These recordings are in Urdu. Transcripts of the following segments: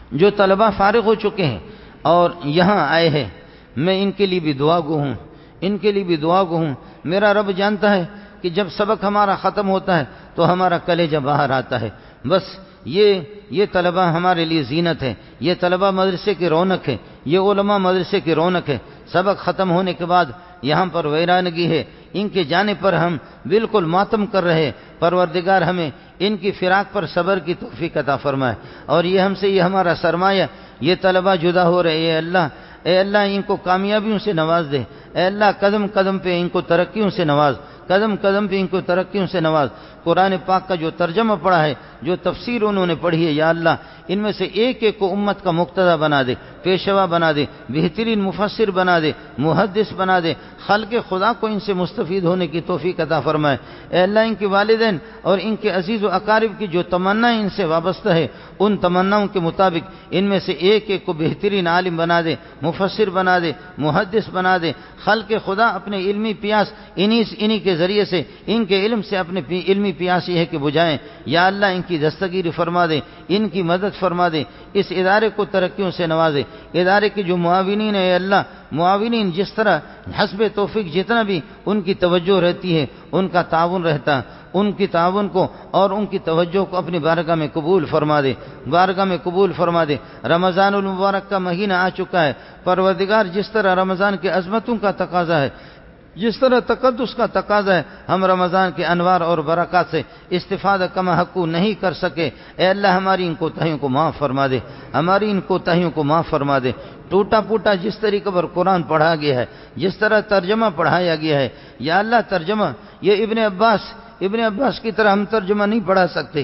جو طلبہ فارغ ہو چکے ہیں اور یہاں آئے ہیں، میں ان کے لیے بھی دعا گو ہوں، ان کے لیے بھی دعا گو ہوں۔ میرا رب جانتا ہے کہ جب سبق ہمارا ختم ہوتا ہے تو ہمارا کلیجہ باہر آتا ہے۔ بس یہ طلبہ ہمارے لیے زینت ہے، یہ طلبہ مدرسے کی رونق ہے، یہ علماء مدرسے کی رونق ہے۔ سبق ختم ہونے کے بعد یہاں پر ویرانگی ہے، ان کے جانے پر ہم بالکل ماتم کر رہے۔ پروردگار ہمیں ان کی فراق پر صبر کی توفیق عطا فرمائے، اور یہ ہم سے یہ ہمارا سرمایہ، یہ طلبہ جدا ہو رہے، اے اللہ ان کو کامیابیوں سے نواز دے، اے اللہ قدم قدم پہ ان کو ترقیوں سے نواز، قدم قدم پہ ان کو ترقیوں سے نواز۔ قرآن پاک کا جو ترجمہ پڑھا ہے، جو تفسیر انہوں نے پڑھی ہے، یا اللہ ان میں سے ایک ایک کو امت کا مقتدی بنا دے، پیشوا بنا دے، بہترین مفسر بنا دے، محدث بنا دے، خلق خدا کو ان سے مستفید ہونے کی توفیق عطا فرمائے۔ اے اللہ ان کے والدین اور ان کے عزیز و اقارب کی جو تمنا ان سے وابستہ ہے، ان تمناؤں کے مطابق ان میں سے ایک ایک کو بہترین عالم بنا دے، مفسر بنا دے، محدث بنا دے۔ خلق خدا اپنے علمی پیاس انہی کے ذریعے سے، ان کے علم سے اپنے علمی پیاس یہ ہے کہ بجھائیں۔ یا اللہ ان کی دستگیری فرما دے، ان کی مدد فرما دے، اس ادارے کو ترقیوں سے نوازے۔ ادارے کے جو معاونین ہیں، اے اللہ معاونین جس طرح حسب توفیق جتنا بھی ان کی توجہ رہتی ہے، ان کا تعاون رہتا، ان کی تعاون کو اور ان کی توجہ کو اپنی بارگاہ میں قبول فرما دے، بارگاہ میں قبول فرما دے۔ رمضان المبارک کا مہینہ آ چکا ہے، پروردگار جس طرح رمضان کے عظمتوں کا تقاضا ہے، جس طرح تقدس کا تقاضا ہے، ہم رمضان کے انوار اور برکات سے استفادہ کما حقو نہیں کر سکے۔ اے اللہ ہماری ان کوتاہیوں کو معاف فرما دے، ہماری ان کوتاہیوں کو معاف فرما دے۔ ٹوٹا پوٹا جس طریقے پر قرآن پڑھا گیا ہے، جس طرح ترجمہ پڑھایا گیا ہے، یا اللہ ترجمہ یہ ابن عباس کی طرح ہم ترجمہ نہیں پڑھا سکتے۔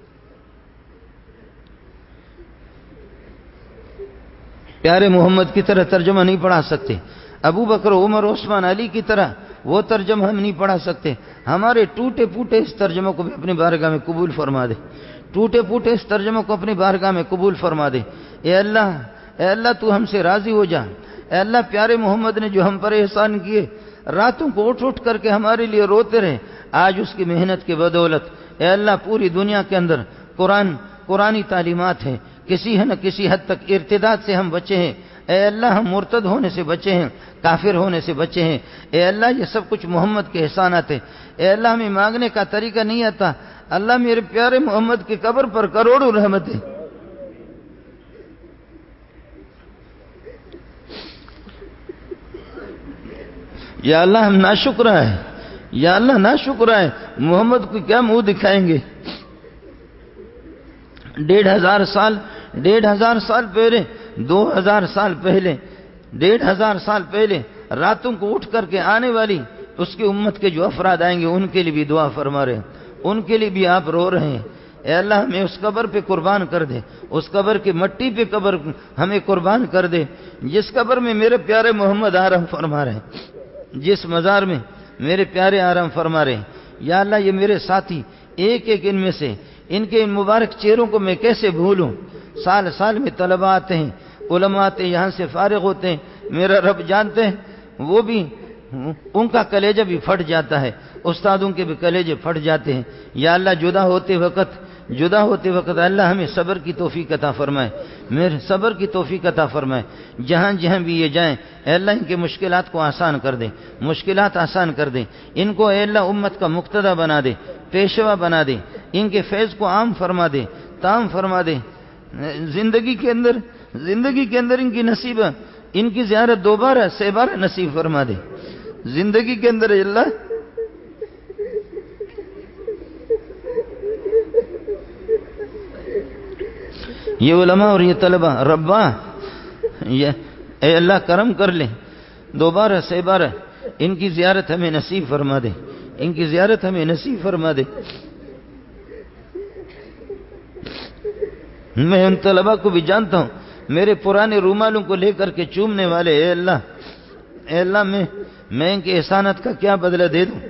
پیارے محمد کی طرح ترجمہ نہیں پڑھا سکتے، ابو بکر عمر عثمان علی کی طرح وہ ترجمہ ہم نہیں پڑھا سکتے۔ ہمارے ٹوٹے پوٹے اس ترجمہ کو بھی اپنی بارگاہ میں قبول فرما دے، ٹوٹے پوٹے اس ترجمہ کو اپنی بارگاہ میں قبول فرما دے۔ اے اللہ تو ہم سے راضی ہو جا۔ اے اللہ پیارے محمد نے جو ہم پر احسان کیے، راتوں کو اٹھ کر کے ہمارے لیے روتے رہے، آج اس کی محنت کے بدولت اے اللہ پوری دنیا کے اندر قرآنی تعلیمات ہیں، کسی ہے نہ کسی حد تک ارتداد سے ہم بچے ہیں۔ اے اللہ ہم مرتد ہونے سے بچے ہیں، کافر ہونے سے بچے ہیں۔ اے اللہ یہ سب کچھ محمد کے احسانات ہیں۔ اے اللہ ہمیں مانگنے کا طریقہ نہیں آتا، اللہ میرے پیارے محمد کی قبر پر کروڑوں رحمتیں۔ یا اللہ ہم ناشکرہ ہیں، یا اللہ ناشکرہ ہیں، محمد کو کیا منہ دکھائیں گے؟ 1500 سال پہلے، 2000 سال پہلے، 1500 سال پہلے راتوں کو اٹھ کر کے آنے والی اس کی امت کے جو افراد آئیں گے ان کے لیے بھی دعا فرما رہے ہیں، ان کے لیے بھی آپ رو رہے ہیں۔ اے اللہ ہمیں اس قبر پہ قربان کر دے، اس قبر کی مٹی پہ قبر ہمیں قربان کر دے جس قبر میں میرے پیارے محمد آرام فرما رہے ہیں، جس مزار میں میرے پیارے آرام فرما رہے ہیں۔ یا اللہ یہ میرے ساتھی ایک ایک ان میں سے ان کے ان مبارک چہروں کو میں کیسے بھولوں؟ سال سال میں طلباء آتے ہیں، علماء آتے ہیں، یہاں سے فارغ ہوتے ہیں، میرا رب جانتے ہیں وہ بھی ان کا کلیجہ بھی پھٹ جاتا ہے، استادوں کے بھی کلیجے پھٹ جاتے ہیں۔ یا اللہ جدا ہوتے وقت اللہ ہمیں صبر کی توفیق عطا فرمائے، میرے صبر کی توفیق عطا فرمائے۔ جہاں جہاں بھی یہ جائیں اے اللہ ان کے مشکلات کو آسان کر دے، مشکلات آسان کر دے، ان کو اے اللہ امت کا مقتدی بنا دے، پیشوا بنا دے، ان کے فیض کو عام فرما دے، تام فرما دے۔ زندگی کے اندر ان کی نصیب، ان کی زیارت 2 سے 12 نصیب فرما دے زندگی کے اندر۔ اللہ یہ علماء اور یہ طلبہ ربا اے اللہ کرم کر لے، 2 سے 12 ان کی زیارت ہمیں نصیب فرما دے، ان کی زیارت ہمیں نصیب فرما دے۔ میں ان طلباء کو بھی جانتا ہوں، میرے پرانے رومالوں کو لے کر کے چومنے والے، اے اللہ میں ان کے احسانات کا کیا بدلہ دے دوں؟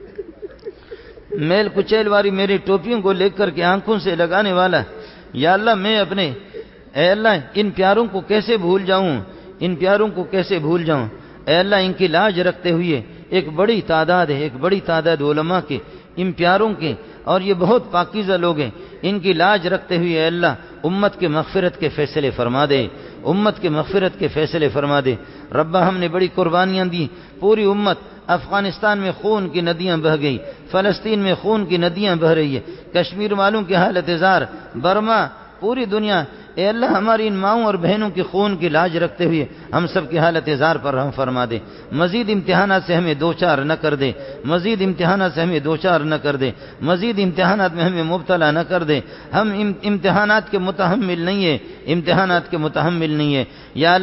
میل کچیل والی میری ٹوپیوں کو لے کر کے آنکھوں سے لگانے والا، یا اللہ میں اے اللہ ان پیاروں کو کیسے بھول جاؤں، ان پیاروں کو کیسے بھول جاؤں؟ اے اللہ ان کی لاج رکھتے ہوئے ایک بڑی تعداد علماء کے، ان پیاروں کے، اور یہ بہت پاکیزہ لوگ ہیں، ان کی لاج رکھتے ہوئے اے اللہ امت کے مغفرت کے فیصلے فرما دے، امت کے مغفرت کے فیصلے فرما دے۔ ربا ہم نے بڑی قربانیاں دی، پوری امت، افغانستان میں خون کی ندیاں بہہ گئی، فلسطین میں خون کی ندیاں بہہ رہی ہے، کشمیر والوں کی حالت زار، برما، پوری دنیا، اے اللہ ہماری ان ماؤں اور بہنوں کی خون کی لاج رکھتے ہوئے ہم سب کی حالت زار پر رحم فرما دے، مزید امتحانات سے ہمیں دوچار نہ کر دے، مزید امتحانات سے ہمیں دوچار نہ کر دے، مزید امتحانات میں ہمیں مبتلا نہ کر دے۔ ہم امتحانات کے متحمل نہیں ہے، امتحانات کے متحمل نہیں ہے۔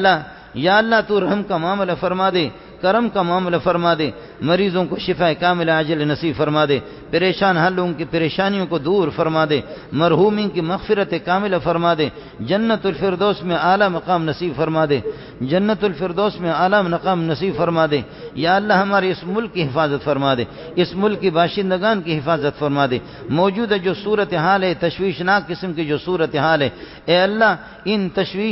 یا اللہ تو رحم کا معاملہ فرما دے، کرم کا معاملہ فرما دے، مریضوں کو شفا کامل عاجل نصیب فرما دے، پریشان حالوں کی پریشانیوں کو دور فرما دے، مرحومین کی مغفرت کامل فرما دے، جنت الفردوس میں اعلیٰ مقام نصیب فرما دے، جنت الفردوس میں اعلیٰ مقام نصیب فرما دے۔ یا اللہ ہمارے اس ملک کی حفاظت فرما دے، اس ملک کی باشندگان کی حفاظت فرما دے۔ موجودہ جو صورتحال ہے، تشویشناک قسم کی جو صورتحال ہے، اے اللہ ان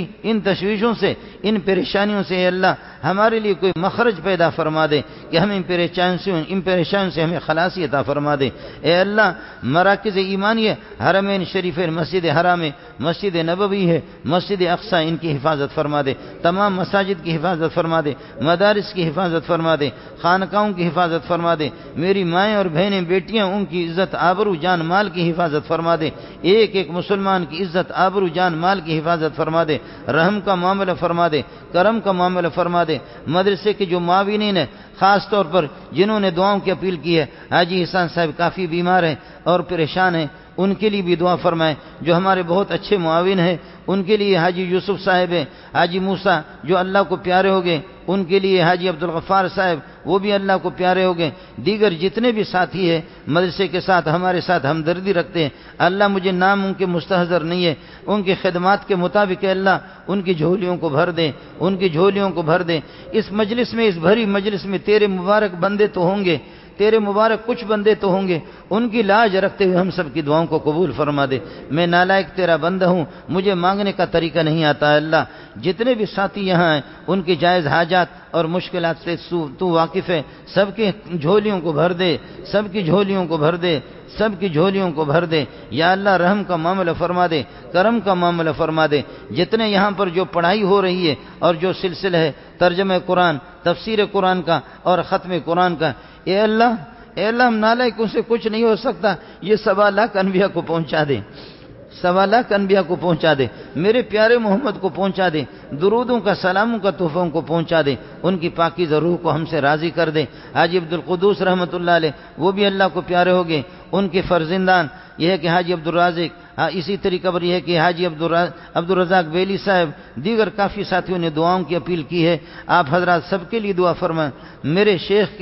تشویشوں سے، ان پریشانیوں سے اے اللہ ہمارے لیے کوئی مخرج پیدا فرما دے کہ ہم ان پریشانیوں سے ہمیں خلاصی عطا فرما دے۔ اے اللہ مراکز ایمانیہ، حرمین شریفین، مسجد حرام، مسجد نبوی ہے، مسجد اقصی، ان کی حفاظت فرما دے، تمام مساجد کی حفاظت فرما دے، مدارس کی حفاظت فرما دے، خانقاہوں کی حفاظت فرما دے، میری مائیں اور بہنیں بیٹیاں ان کی عزت آبرو جان مال کی حفاظت فرما دے، ایک ایک مسلمان کی عزت آبرو جان مال کی حفاظت فرما دے، رحم کا معاملہ فرما دے، کرم کا معاملہ فرما دے۔ مدرسے کے جو معاونین ہیں، خاص طور پر جنہوں نے دعاؤں کی اپیل کی ہے، حاجی احسان صاحب کافی بیمار ہیں اور پریشان ہیں، ان کے لیے بھی دعا فرمائیں۔ جو ہمارے بہت اچھے معاون ہیں ان کے لیے حاجی یوسف صاحب ہیں، حاجی موسیٰ جو اللہ کو پیارے ہو گئے، ان کے لیے حاجی عبدالغفار صاحب وہ بھی اللہ کو پیارے ہو گئے، دیگر جتنے بھی ساتھی ہیں مدرسے کے ساتھ ہمارے ساتھ ہمدردی رکھتے ہیں، اللہ مجھے نام ان کے مستحضر نہیں ہے، ان کی خدمات کے مطابق اللہ ان کی جھولیوں کو بھر دے، ان کی جھولیوں کو بھر دے۔ اس مجلس میں، اس بھری مجلس میں تیرے مبارک بندے تو ہوں گے، تیرے مبارک کچھ بندے تو ہوں گے، ان کی لاج رکھتے ہوئے ہم سب کی دعاؤں کو قبول فرما دے۔ میں نالائق تیرا بندہ ہوں، مجھے مانگنے کا طریقہ نہیں آتا ہے اللہ۔ جتنے بھی ساتھی یہاں ہیں ان کی جائز حاجات اور مشکلات سے تو واقف ہے، سب کی جھولیوں کو بھر دے، سب کی جھولیوں کو بھر دے، سب کی جھولیوں کو بھر دے۔ یا اللہ رحم کا معاملہ فرما دے، کرم کا معاملہ فرما دے۔ جتنے یہاں پر جو پڑھائی ہو رہی ہے اور جو سلسلہ ہے ترجمہ قرآن، تفسیر قرآن کا اور ختم قرآن کا، اے اللہ ہم نالائقوں سے کچھ نہیں ہو سکتا، یہ 1.25 لاکھ انبیاء کو پہنچا دے، 1.25 لاکھ انبیاء کو پہنچا دے، میرے پیارے محمد کو پہنچا دے، درودوں کا سلاموں کا تحفوں کو پہنچا دے، ان کی پاکیزہ روح کو ہم سے راضی کر دے۔ حاجی عبدالقدوس رحمۃ اللہ علیہ وہ بھی اللہ کو پیارے ہو گئے، ان کے فرزندان یہ ہے کہ حاجی عبدالرازق، اسی طریقہ پر یہ ہے کہ حاجی عبدالرزاق بیلی صاحب، دیگر کافی ساتھیوں نے دعاؤں کی اپیل کی ہے، آپ حضرات سب کے لیے دعا فرمائیں۔ میرے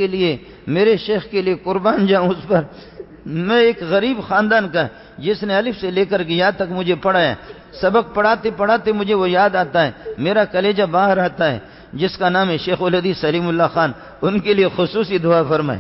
شیخ کے لیے قربان جاؤں اس پر، میں ایک غریب خاندان کا جس نے الف سے لے کر کے یہاں تک مجھے پڑھایا، سبق پڑھاتے پڑھاتے مجھے وہ یاد آتا ہے، میرا کلیجہ باہر آتا ہے، جس کا نام ہے شیخ الحدیث سلیم اللہ خان، ان کے لیے خصوصی دعا فرمائیں۔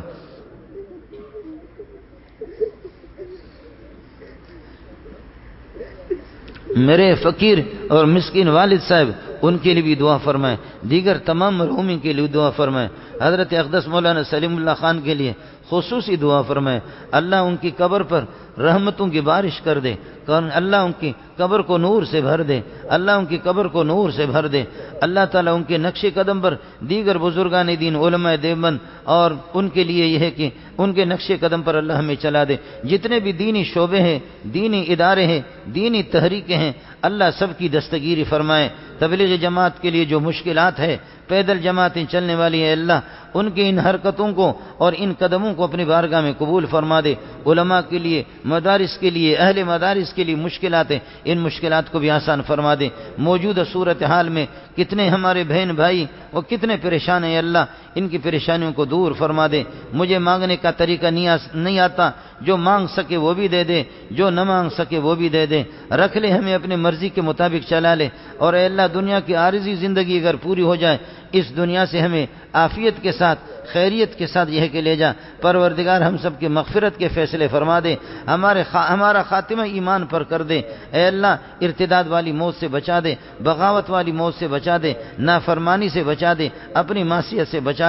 میرے فقیر اور مسکین والد صاحب ان کے لیے بھی دعا فرمائیں، دیگر تمام مرحومین کے لیے دعا فرمائیں، حضرت اقدس مولانا سلیم اللہ خان کے لیے خصوصی دعا فرمائیں۔ اللہ ان کی قبر پر رحمتوں کی بارش کر دے، اللہ ان کی قبر کو نور سے بھر دے، اللہ ان کی قبر کو نور سے بھر دے، اللہ تعالیٰ ان کے نقش قدم پر دیگر بزرگان دین علماء دیوبند اور ان کے لیے یہ ہے کہ ان کے نقش قدم پر اللہ ہمیں چلا دے۔ جتنے بھی دینی شعبے ہیں، دینی ادارے ہیں، دینی تحریکیں ہیں، اللہ سب کی دستگیری فرمائے۔ تبلیغ جماعت کے لیے جو مشکلات ہے، پیدل جماعتیں چلنے والی ہیں، اللہ ان کی ان حرکتوں کو اور ان قدموں کو اپنی بارگاہ میں قبول فرما دے۔ علماء کے لیے، مدارس کے لیے، اہل مدارس کے لیے مشکلات ہیں، ان مشکلات کو بھی آسان فرما دے۔ موجودہ صورتحال میں کتنے ہمارے بہن بھائی وہ کتنے پریشان ہیں، اللہ ان کی پریشانیوں کو دور فرما دے۔ مجھے مانگنے کا طریقہ نہیں آتا، جو مانگ سکے وہ بھی دے دے، جو نہ مانگ سکے وہ بھی دے دے، رکھ لے ہمیں اپنے مرضی کے مطابق چلا لے۔ اور اے اللہ دنیا کی عارضی زندگی اگر پوری ہو جائے، اس دنیا سے ہمیں عافیت کے ساتھ، خیریت کے ساتھ یہ کہ لے جا۔ پروردگار ہم سب کی مغفرت کے فیصلے فرما دے، ہمارا خاتمہ ایمان پر کر دے۔ اے اللہ ارتداد والی موت سے بچا دے، بغاوت والی موت سے بچا دے، نافرمانی سے بچا دے، اپنی معصیت سے بچا دے۔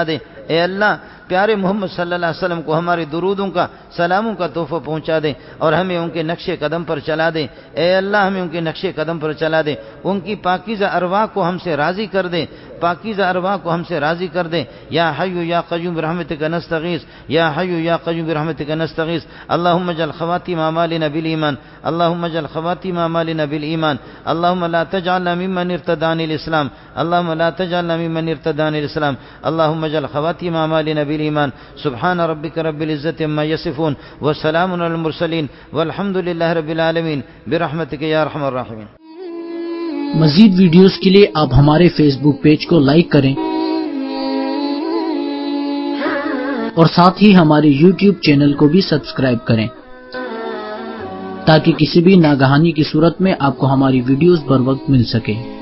اے اللہ پیارے محمد صلی اللہ علیہ وسلم کو ہمارے درودوں کا سلاموں کا تحفہ پہنچا دے اور ہمیں ان کے نقش قدم پر چلا دے. اے اللہ ہمیں ان کے نقش قدم پر چلا دے, ان کی پاکیزہ ارواح کو ہم سے راضی کر دے, پاکیزہ ارواح کو ہم سے راضی کر دے. یا حی یا قیوم برحمتک نستغیث, یا حی یا قیوم برحمتک نستغیث. اللهم اجعل خواتیم اعمالنا بالایمان, اللهم اجعل خواتیم اعمالنا بالایمان, اللهم لا تجعلنا ممن ارتد عن الاسلام, اللهم لا تجعلنا ممن ارتد عن الاسلام, اللهم اجعل خواتیم اعمالنا بالایمان. سبحان ربک رب العزة عما یصفون وسلام علی المرسلین والحمد للہ رب العالمین برحمتک یا ارحم الراحمین. مزید ویڈیوز کے لیے آپ ہمارے فیس بک پیج کو لائک کریں اور ساتھ ہی ہمارے یوٹیوب چینل کو بھی سبسکرائب کریں تاکہ کسی بھی ناگہانی کی صورت میں آپ کو ہماری ویڈیوز بر وقت مل سکے.